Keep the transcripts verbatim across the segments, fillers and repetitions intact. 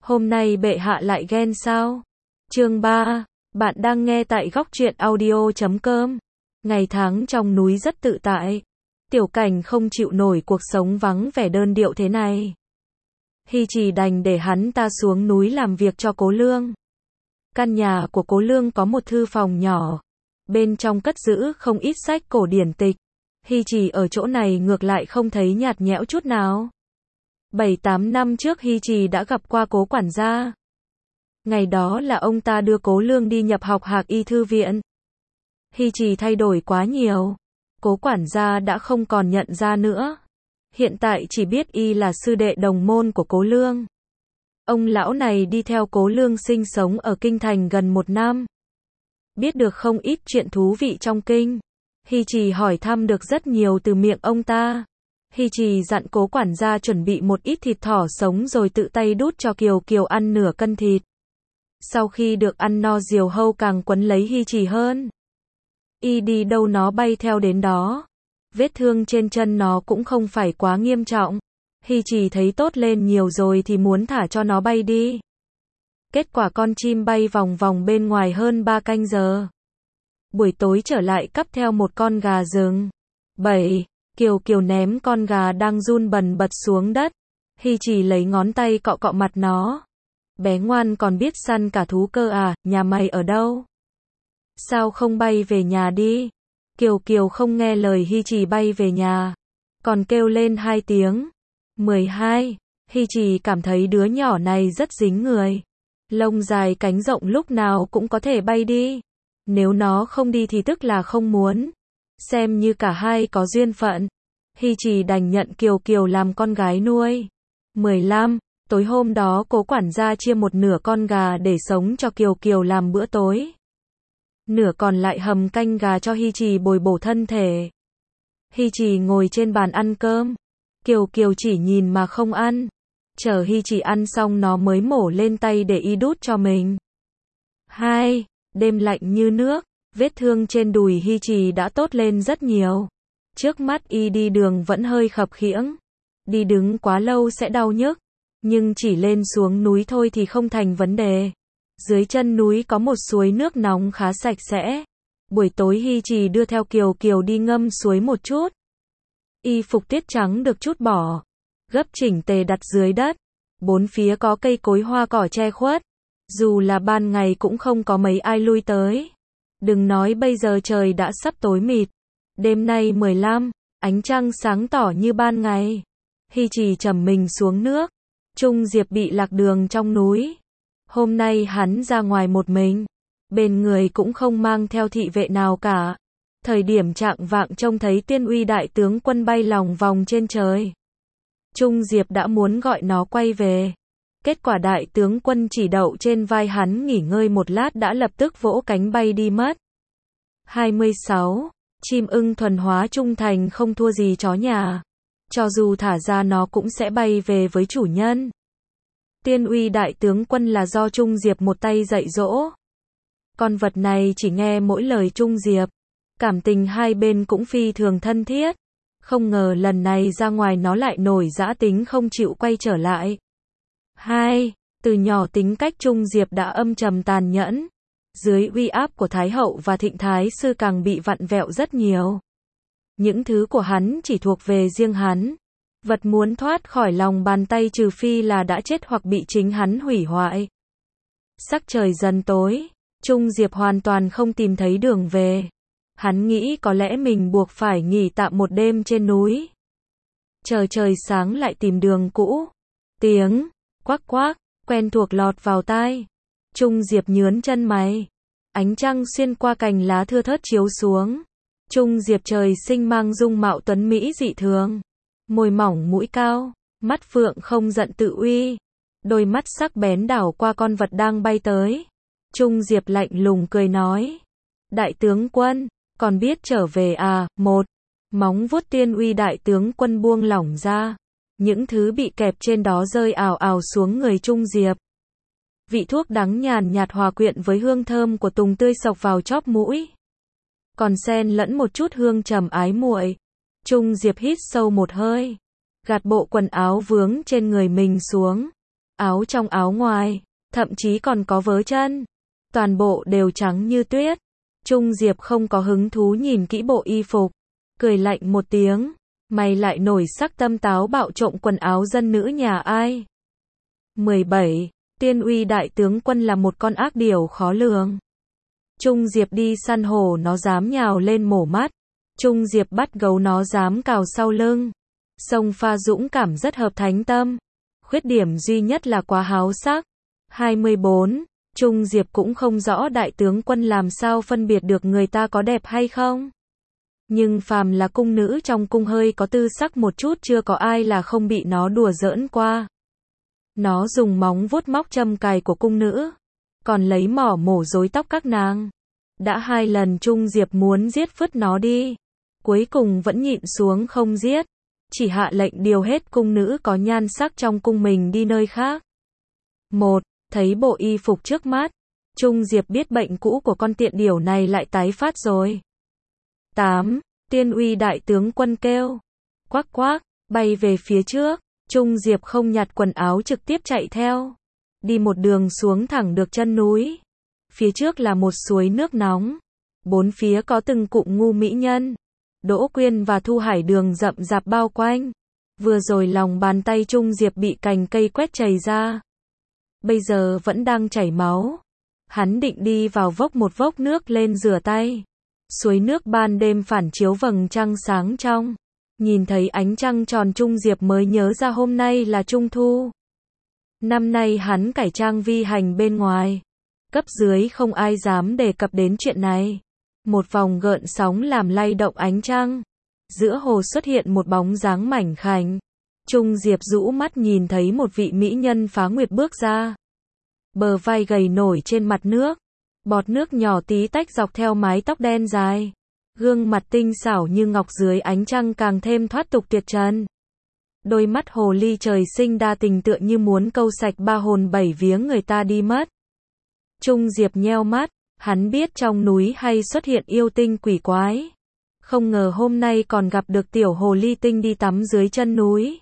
Hôm nay bệ hạ lại ghen sao? Chương ba, bạn đang nghe tại góc truyện audio chấm com. Ngày tháng trong núi rất tự tại. Tiểu Cảnh không chịu nổi cuộc sống vắng vẻ đơn điệu thế này. Hy Trì đành để hắn ta xuống núi làm việc cho Cố Lương. Căn nhà của Cố Lương có một thư phòng nhỏ. Bên trong cất giữ không ít sách cổ điển tịch. Hy Trì ở chỗ này ngược lại không thấy nhạt nhẽo chút nào. Bảy tám năm trước Hy Trì đã gặp qua Cố quản gia. Ngày đó là ông ta đưa Cố Lương đi nhập học Hạc Y thư viện. Hy Trì thay đổi quá nhiều. Cố quản gia đã không còn nhận ra nữa. Hiện tại chỉ biết y là sư đệ đồng môn của Cố Lương. Ông lão này đi theo Cố Lương sinh sống ở kinh thành gần một năm. Biết được không ít chuyện thú vị trong kinh. Hy Trì hỏi thăm được rất nhiều từ miệng ông ta. Hy Trì dặn Cố quản gia chuẩn bị một ít thịt thỏ sống rồi tự tay đút cho Kiều Kiều ăn nửa cân thịt. Sau khi được ăn no Diều Hâu càng quấn lấy Hy Trì hơn. Y đi đâu nó bay theo đến đó. Vết thương trên chân nó cũng không phải quá nghiêm trọng. Hy Trì thấy tốt lên nhiều rồi thì muốn thả cho nó bay đi. Kết quả con chim bay vòng vòng bên ngoài hơn ba canh giờ. Buổi tối trở lại cắp theo một con gà rừng. Bảy. Kiều Kiều ném con gà đang run bần bật xuống đất. Hy Trì lấy ngón tay cọ cọ mặt nó. Bé ngoan còn biết săn cả thú cơ à, nhà mày ở đâu? Sao không bay về nhà đi? Kiều Kiều không nghe lời Hy Trì bay về nhà. Còn kêu lên hai tiếng. mười hai. Hy Trì cảm thấy đứa nhỏ này rất dính người. Lông dài cánh rộng lúc nào cũng có thể bay đi. Nếu nó không đi thì tức là không muốn. Xem như cả hai có duyên phận. Hy Trì đành nhận Kiều Kiều làm con gái nuôi. mười lăm. Tối hôm đó Cố quản gia chia một nửa con gà để sống cho Kiều Kiều làm bữa tối. Nửa còn lại hầm canh gà cho Hy Trì bồi bổ thân thể. Hy Trì ngồi trên bàn ăn cơm. Kiều Kiều chỉ nhìn mà không ăn. Chờ Hy Trì ăn xong nó mới mổ lên tay để y đút cho mình. Hai. Đêm lạnh như nước. Vết thương trên đùi Hy Trì đã tốt lên rất nhiều. Trước mắt y đi đường vẫn hơi khập khiễng. Đi đứng quá lâu sẽ đau nhức. Nhưng chỉ lên xuống núi thôi thì không thành vấn đề. Dưới chân núi có một suối nước nóng khá sạch sẽ. Buổi tối Hy Trì đưa theo Kiều Kiều đi ngâm suối một chút. Y phục tiết trắng được trút bỏ. Gấp chỉnh tề đặt dưới đất. Bốn phía có cây cối hoa cỏ che khuất. Dù là ban ngày cũng không có mấy ai lui tới. Đừng nói bây giờ trời đã sắp tối mịt. Đêm nay mười lăm, ánh trăng sáng tỏ như ban ngày. Hy Trì trầm mình xuống nước. Trung Diệp bị lạc đường trong núi. Hôm nay hắn ra ngoài một mình. Bên người cũng không mang theo thị vệ nào cả. Thời điểm trạng vạng trông thấy Tiên Uy đại tướng quân bay lòng vòng trên trời. Trung Diệp đã muốn gọi nó quay về. Kết quả đại tướng quân chỉ đậu trên vai hắn nghỉ ngơi một lát đã lập tức vỗ cánh bay đi mất. hai mươi sáu. Chim ưng thuần hóa trung thành không thua gì chó nhà. Cho dù thả ra nó cũng sẽ bay về với chủ nhân. Tiên Uy đại tướng quân là do Trung Diệp một tay dạy dỗ. Con vật này chỉ nghe mỗi lời Trung Diệp. Cảm tình hai bên cũng phi thường thân thiết. Không ngờ lần này ra ngoài nó lại nổi dã tính không chịu quay trở lại. Hai. Từ nhỏ tính cách Trung Diệp đã âm trầm tàn nhẫn. Dưới uy áp của Thái Hậu và Thịnh Thái Sư càng bị vặn vẹo rất nhiều. Những thứ của hắn chỉ thuộc về riêng hắn. Vật muốn thoát khỏi lòng bàn tay trừ phi là đã chết hoặc bị chính hắn hủy hoại. Sắc trời dần tối. Trung Diệp hoàn toàn không tìm thấy đường về. Hắn nghĩ có lẽ mình buộc phải nghỉ tạm một đêm trên núi. Chờ trời sáng lại tìm đường cũ. Tiếng quắc quắc quen thuộc lọt vào tai. Trung Diệp nhướn chân mày. Ánh trăng xuyên qua cành lá thưa thớt chiếu xuống. Trung Diệp trời sinh mang dung mạo tuấn mỹ dị thường. Môi mỏng mũi cao, mắt phượng không giận tự uy. Đôi mắt sắc bén đảo qua con vật đang bay tới. Trung Diệp lạnh lùng cười nói. Đại tướng quân, còn biết trở về à? Một. Móng vuốt Tiên Uy đại tướng quân buông lỏng ra. Những thứ bị kẹp trên đó rơi ào ào xuống người Trung Diệp. Vị thuốc đắng nhàn nhạt hòa quyện với hương thơm của tùng tươi xộc vào chóp mũi. Còn xen lẫn một chút hương trầm ái muội. Trung Diệp hít sâu một hơi. Gạt bộ quần áo vướng trên người mình xuống. áo trong áo ngoài, thậm chí còn có vớ chân. Toàn bộ đều trắng như tuyết. Trung Diệp không có hứng thú nhìn kỹ bộ y phục. Cười lạnh một tiếng. Mày lại nổi sắc tâm táo bạo trộm quần áo dân nữ nhà ai? mười bảy. Tiên uy đại tướng quân là một con ác điểu khó lường. Trung Diệp đi săn hổ nó dám nhào lên mổ mắt. Trung Diệp bắt gấu nó dám cào sau lưng. Sông pha dũng cảm rất hợp thánh tâm. Khuyết điểm duy nhất là quá háo sắc. hai mươi bốn. Trung Diệp cũng không rõ đại tướng quân làm sao phân biệt được người ta có đẹp hay không. Nhưng phàm là cung nữ trong cung hơi có tư sắc một chút chưa có ai là không bị nó đùa giỡn qua. Nó dùng móng vuốt móc châm cài của cung nữ. Còn lấy mỏ mổ rối tóc các nàng. Đã hai lần Trung Diệp muốn giết phứt nó đi. Cuối cùng vẫn nhịn xuống không giết. Chỉ hạ lệnh điều hết cung nữ có nhan sắc trong cung mình đi nơi khác. Một. Thấy bộ y phục trước mắt. Trung Diệp biết bệnh cũ của con tiện điểu này lại tái phát rồi. tám. Tiên uy đại tướng quân kêu. Quắc quắc, bay về phía trước. Trung Diệp không nhặt quần áo trực tiếp chạy theo. Đi một đường xuống thẳng được chân núi. Phía trước là một suối nước nóng. Bốn phía có từng cụm ngu mỹ nhân. Đỗ Quyên và Thu Hải Đường rậm rạp bao quanh. Vừa rồi lòng bàn tay Trung Diệp bị cành cây quét chảy ra. Bây giờ vẫn đang chảy máu. Hắn định đi vào vốc một vốc nước lên rửa tay. Suối nước ban đêm phản chiếu vầng trăng sáng trong. Nhìn thấy ánh trăng tròn Trung Diệp mới nhớ ra hôm nay là Trung Thu. Năm nay hắn cải trang vi hành bên ngoài. Cấp dưới không ai dám đề cập đến chuyện này. Một vòng gợn sóng làm lay động ánh trăng. Giữa hồ xuất hiện một bóng dáng mảnh khảnh. Trung Diệp rũ mắt nhìn thấy một vị mỹ nhân phá nguyệt bước ra. Bờ vai gầy nổi trên mặt nước. Bọt nước nhỏ tí tách dọc theo mái tóc đen dài. Gương mặt tinh xảo như ngọc dưới ánh trăng càng thêm thoát tục tuyệt trần. Đôi mắt hồ ly trời sinh đa tình tựa như muốn câu sạch ba hồn bảy vía người ta đi mất. Trung Diệp nheo mắt, hắn biết trong núi hay xuất hiện yêu tinh quỷ quái. Không ngờ hôm nay còn gặp được tiểu hồ ly tinh đi tắm dưới chân núi.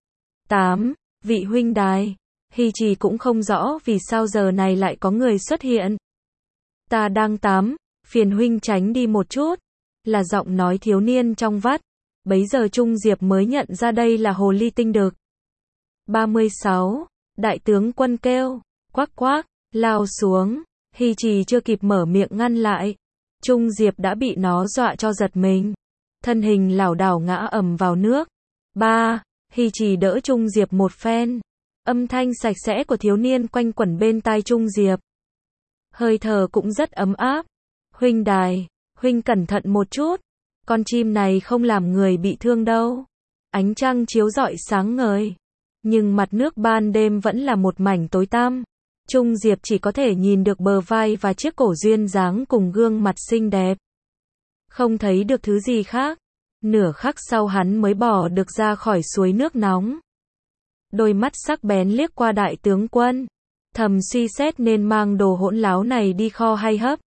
tám. Vị huynh đài. Hy Trì cũng không rõ vì sao giờ này lại có người xuất hiện. Ta đang tắm, phiền huynh tránh đi một chút. Là giọng nói thiếu niên trong vắt. Bấy giờ Trung Diệp mới nhận ra đây là hồ ly tinh đực. ba mươi sáu. Đại tướng quân kêu. Quắc quắc, lao xuống. Hy Trì chưa kịp mở miệng ngăn lại. Trung Diệp đã bị nó dọa cho giật mình. Thân hình lảo đảo ngã ầm vào nước. ba. Hy Trì đỡ Trung Diệp một phen. Âm thanh sạch sẽ của thiếu niên quanh quẩn bên tai Trung Diệp. Hơi thở cũng rất ấm áp. Huynh đài, huynh cẩn thận một chút. Con chim này không làm người bị thương đâu. Ánh trăng chiếu rọi sáng ngời. Nhưng mặt nước ban đêm vẫn là một mảnh tối tăm. Trung Diệp chỉ có thể nhìn được bờ vai và chiếc cổ duyên dáng cùng gương mặt xinh đẹp. Không thấy được thứ gì khác. Nửa khắc sau hắn mới bỏ được ra khỏi suối nước nóng. Đôi mắt sắc bén liếc qua đại tướng quân. Thầm suy xét nên mang đồ hỗn láo này đi kho hay hấp.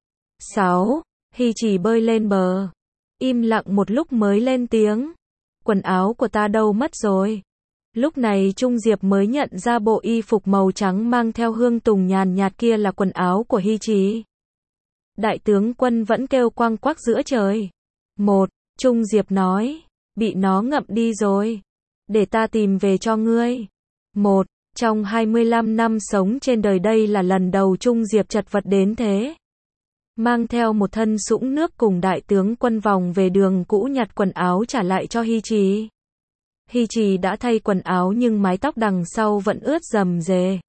sáu. Hy Trì bơi lên bờ. Im lặng một lúc mới lên tiếng. Quần áo của ta đâu mất rồi? Lúc này Trung Diệp mới nhận ra bộ y phục màu trắng mang theo hương tùng nhàn nhạt kia là quần áo của Hy Trì. Đại tướng quân vẫn kêu quang quắc giữa trời. Một. Trung Diệp nói. Bị nó ngậm đi rồi. Để ta tìm về cho ngươi. Một. Trong hai mươi lăm năm sống trên đời đây là lần đầu Trung Diệp chật vật đến thế. Mang theo một thân sũng nước cùng đại tướng quân vòng về đường cũ nhặt quần áo trả lại cho Hy Trì. Hy Trì đã thay quần áo nhưng mái tóc đằng sau vẫn ướt rầm rề.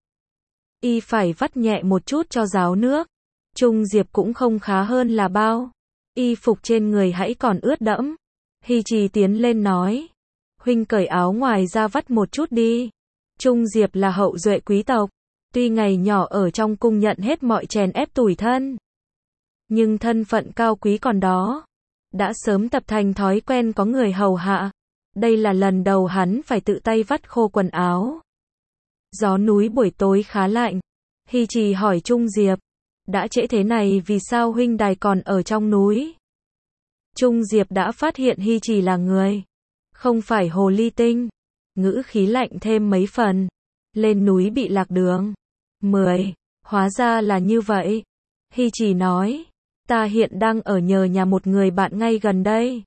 Y phải vắt nhẹ một chút cho ráo nước. Trung Diệp cũng không khá hơn là bao. Y phục trên người hãy còn ướt đẫm. Hy Trì tiến lên nói. Huynh cởi áo ngoài ra vắt một chút đi. Trung Diệp là hậu duệ quý tộc. Tuy ngày nhỏ ở trong cung nhận hết mọi chèn ép tủi thân. Nhưng thân phận cao quý còn đó. Đã sớm tập thành thói quen có người hầu hạ. Đây là lần đầu hắn phải tự tay vắt khô quần áo. Gió núi buổi tối khá lạnh. Hy Trì hỏi Trung Diệp. Đã trễ thế này vì sao huynh đài còn ở trong núi? Trung Diệp đã phát hiện Hy Trì là người. Không phải hồ ly tinh. Ngữ khí lạnh thêm mấy phần. lên núi bị lạc đường. mười. Hóa ra là như vậy. Hy Trì nói, ta hiện đang ở nhờ nhà một người bạn ngay gần đây.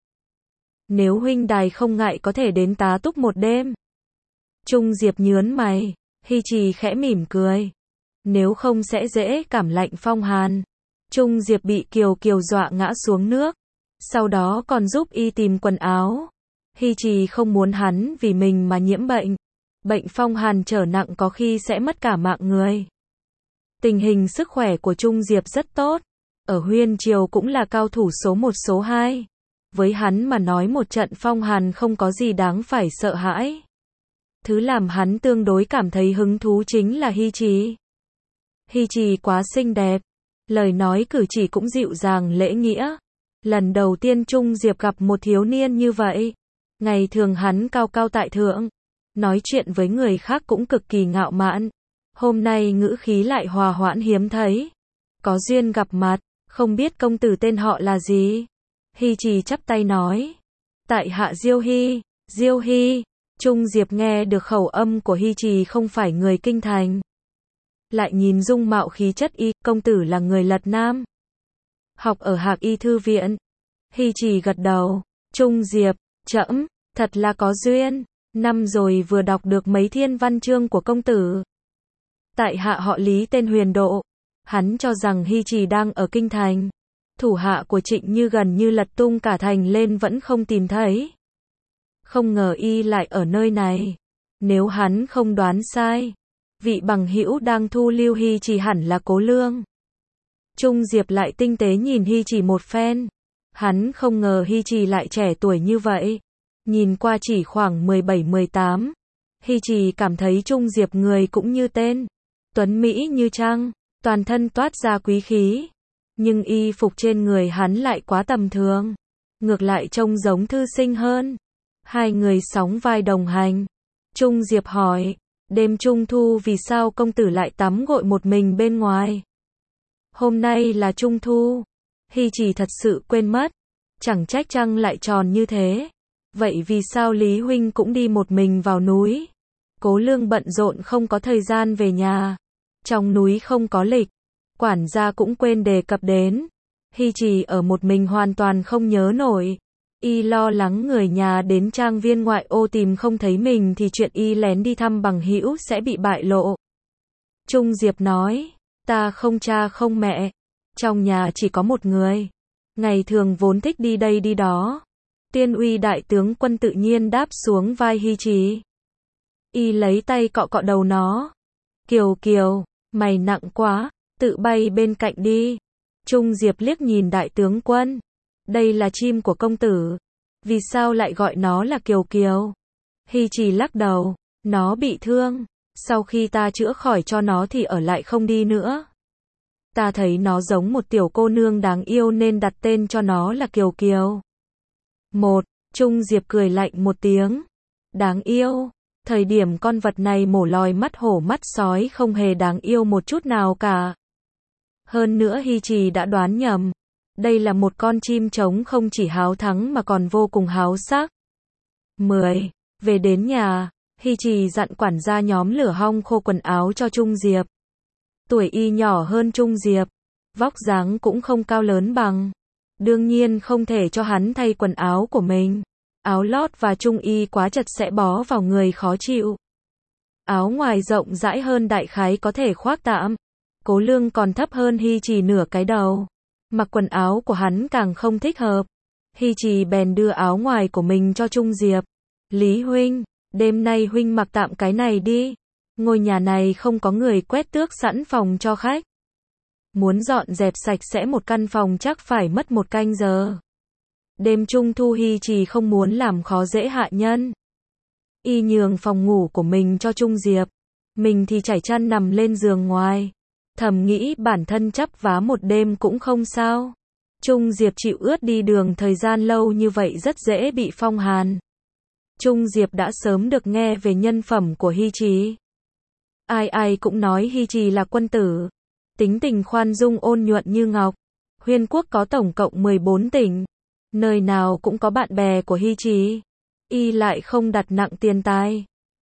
Nếu huynh đài không ngại có thể đến tá túc một đêm. Trung Diệp nhớn mày, Hy Trì khẽ mỉm cười. Nếu không sẽ dễ cảm lạnh phong hàn. Trung Diệp bị Kiều Kiều dọa ngã xuống nước. Sau đó còn giúp y tìm quần áo. Hy Trì không muốn hắn vì mình mà nhiễm bệnh. Bệnh phong hàn trở nặng có khi sẽ mất cả mạng người. Tình hình sức khỏe của Trung Diệp rất tốt. Ở Huyên Triều cũng là cao thủ số một số hai. Với hắn mà nói một trận phong hàn không có gì đáng phải sợ hãi. Thứ làm hắn tương đối cảm thấy hứng thú chính là Hy Trì. Hy Trì quá xinh đẹp. Lời nói cử chỉ cũng dịu dàng lễ nghĩa. Lần đầu tiên Trung Diệp gặp một thiếu niên như vậy. Ngày thường hắn cao cao tại thượng. Nói chuyện với người khác cũng cực kỳ ngạo mạn. Hôm nay ngữ khí lại hòa hoãn hiếm thấy. Có duyên gặp mặt, không biết công tử tên họ là gì? Hy Trì chắp tay nói. Tại hạ Diêu Hy, Diêu Hy. Trung Diệp nghe được khẩu âm của Hy Trì không phải người kinh thành. Lại nhìn dung mạo khí chất y, công tử là người Lật Nam. Học ở Hạc Y Thư Viện. Hy Trì gật đầu. Trung Diệp, trẫm, thật là có duyên. Năm rồi vừa đọc được mấy thiên văn chương của công tử. Tại hạ họ Lý tên Huyền Độ. Hắn cho rằng Hy Trì đang ở kinh thành. Thủ hạ của Trịnh Như gần như lật tung cả thành lên vẫn không tìm thấy. Không ngờ y lại ở nơi này. Nếu hắn không đoán sai, vị bằng hữu đang thu lưu Hy Trì hẳn là Cố Lương. Trung Diệp lại tinh tế nhìn Hy Trì một phen. Hắn không ngờ Hy Trì lại trẻ tuổi như vậy. Nhìn qua chỉ khoảng mười bảy mười tám. Hy Trì cảm thấy Trung Diệp người cũng như tên. Tuấn Mỹ như trăng, toàn thân toát ra quý khí. Nhưng y phục trên người hắn lại quá tầm thường. Ngược lại trông giống thư sinh hơn. Hai người sóng vai đồng hành. Trung Diệp hỏi, đêm Trung Thu vì sao công tử lại tắm gội một mình bên ngoài? Hôm nay là Trung Thu. Hy Trì thật sự quên mất. Chẳng trách trăng lại tròn như thế. Vậy vì sao Lý Huynh cũng đi một mình vào núi? Cố Lương bận rộn không có thời gian về nhà. Trong núi không có lịch. Quản gia cũng quên đề cập đến. Hy Trì ở một mình hoàn toàn không nhớ nổi. Y lo lắng người nhà đến trang viên ngoại ô tìm không thấy mình thì chuyện y lén đi thăm bằng hữu sẽ bị bại lộ. Trung Diệp nói, ta không cha không mẹ. Trong nhà chỉ có một người. Ngày thường vốn thích đi đây đi đó. Tiên uy đại tướng quân tự nhiên đáp xuống vai Hy Trì. Y lấy tay cọ cọ đầu nó. Kiều Kiều, mày nặng quá, tự bay bên cạnh đi. Trung Diệp liếc nhìn đại tướng quân. Đây là chim của công tử. Vì sao lại gọi nó là Kiều Kiều? Hy Trì lắc đầu. Nó bị thương. Sau khi ta chữa khỏi cho nó thì ở lại không đi nữa. Ta thấy nó giống một tiểu cô nương đáng yêu nên đặt tên cho nó là Kiều Kiều. Một, Trung Diệp cười lạnh một tiếng. Đáng yêu. Thời điểm con vật này mổ lòi mắt hổ mắt sói không hề đáng yêu một chút nào cả. Hơn nữa Hy Trì đã đoán nhầm. Đây là một con chim trống không chỉ háo thắng mà còn vô cùng háo sắc. mười. Về đến nhà, Hy Trì dặn quản gia nhóm lửa hong khô quần áo cho Trung Diệp. Tuổi y nhỏ hơn Trung Diệp. Vóc dáng cũng không cao lớn bằng. Đương nhiên không thể cho hắn thay quần áo của mình. Áo lót và trung y quá chật sẽ bó vào người khó chịu. Áo ngoài rộng rãi hơn đại khái có thể khoác tạm. Cố Lương còn thấp hơn Hy Trì nửa cái đầu. Mặc quần áo của hắn càng không thích hợp. Hy Trì bèn đưa áo ngoài của mình cho Trung Diệp. Lý Huynh, đêm nay Huynh mặc tạm cái này đi. Ngôi nhà này không có người quét tước sẵn phòng cho khách. Muốn dọn dẹp sạch sẽ một căn phòng chắc phải mất một canh giờ. Đêm Trung Thu Hy Trì không muốn làm khó dễ hạ nhân. Y nhường phòng ngủ của mình cho Trung Diệp. Mình thì trải chăn nằm lên giường ngoài. Thầm nghĩ bản thân chắp vá một đêm cũng không sao. Trung Diệp chịu ướt đi đường thời gian lâu như vậy rất dễ bị phong hàn. Trung Diệp đã sớm được nghe về nhân phẩm của Hy Trì. Ai ai cũng nói Hy Trì là quân tử. Tính tình khoan dung ôn nhuận như ngọc. Huyên quốc có tổng cộng mười bốn tỉnh. Nơi nào cũng có bạn bè của Hy Trì. Y lại không đặt nặng tiền tài.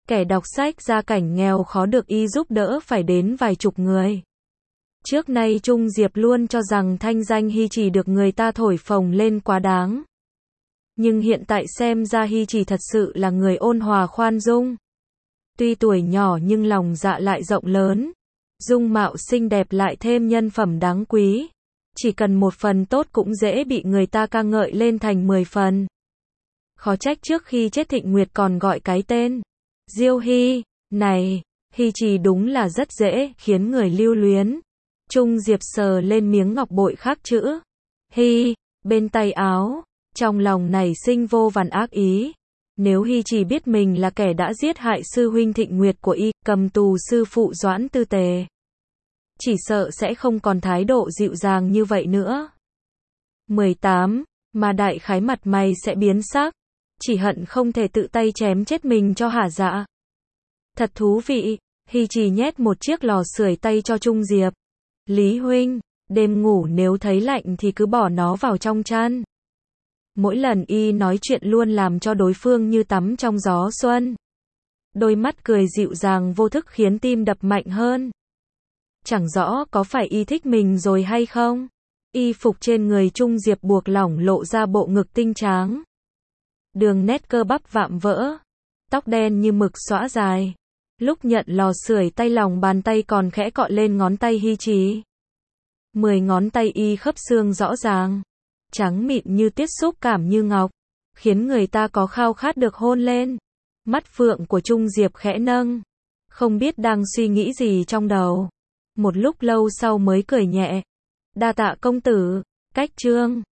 Kẻ đọc sách gia cảnh nghèo khó được y giúp đỡ phải đến vài chục người. Trước nay Trung Diệp luôn cho rằng thanh danh Hy Trì được người ta thổi phồng lên quá đáng. Nhưng hiện tại xem ra Hy Trì thật sự là người ôn hòa khoan dung. Tuy tuổi nhỏ nhưng lòng dạ lại rộng lớn. Dung mạo xinh đẹp lại thêm nhân phẩm đáng quý. Chỉ cần một phần tốt cũng dễ bị người ta ca ngợi lên thành mười phần. Khó trách trước khi chết Thịnh Nguyệt còn gọi cái tên Diêu Hy. Này, Hy Trì đúng là rất dễ khiến người lưu luyến. Trung Diệp sờ lên miếng ngọc bội khắc chữ Hy bên tay áo, trong lòng nảy sinh vô vàn ác ý. Nếu Hy Trì biết mình là kẻ đã giết hại sư huynh Thịnh Nguyệt của y, cầm tù sư phụ Doãn Tư Tề, chỉ sợ sẽ không còn thái độ dịu dàng như vậy nữa. mười tám. Mà đại khái mặt mày sẽ biến sắc, chỉ hận không thể tự tay chém chết mình cho hả dạ. Thật thú vị. Hy Trì nhét một chiếc lò sưởi tay cho Trung Diệp. Lý huynh, đêm ngủ nếu thấy lạnh thì cứ bỏ nó vào trong chăn. Mỗi lần y nói chuyện luôn làm cho đối phương như tắm trong gió xuân. Đôi mắt cười dịu dàng vô thức khiến tim đập mạnh hơn. Chẳng rõ có phải y thích mình rồi hay không? Y phục trên người Trung Diệp buộc lỏng lộ ra bộ ngực tinh tráng. Đường nét cơ bắp vạm vỡ. Tóc đen như mực xõa dài. Lúc nhận lò sưởi tay lòng bàn tay còn khẽ cọ lên ngón tay Hy Trì. Mười ngón tay y khớp xương rõ ràng. Trắng mịn như tiết xúc cảm như ngọc. Khiến người ta có khao khát được hôn lên. Mắt phượng của Trung Diệp khẽ nâng. Không biết đang suy nghĩ gì trong đầu. Một lúc lâu sau mới cười nhẹ. Đa tạ công tử. Cách chương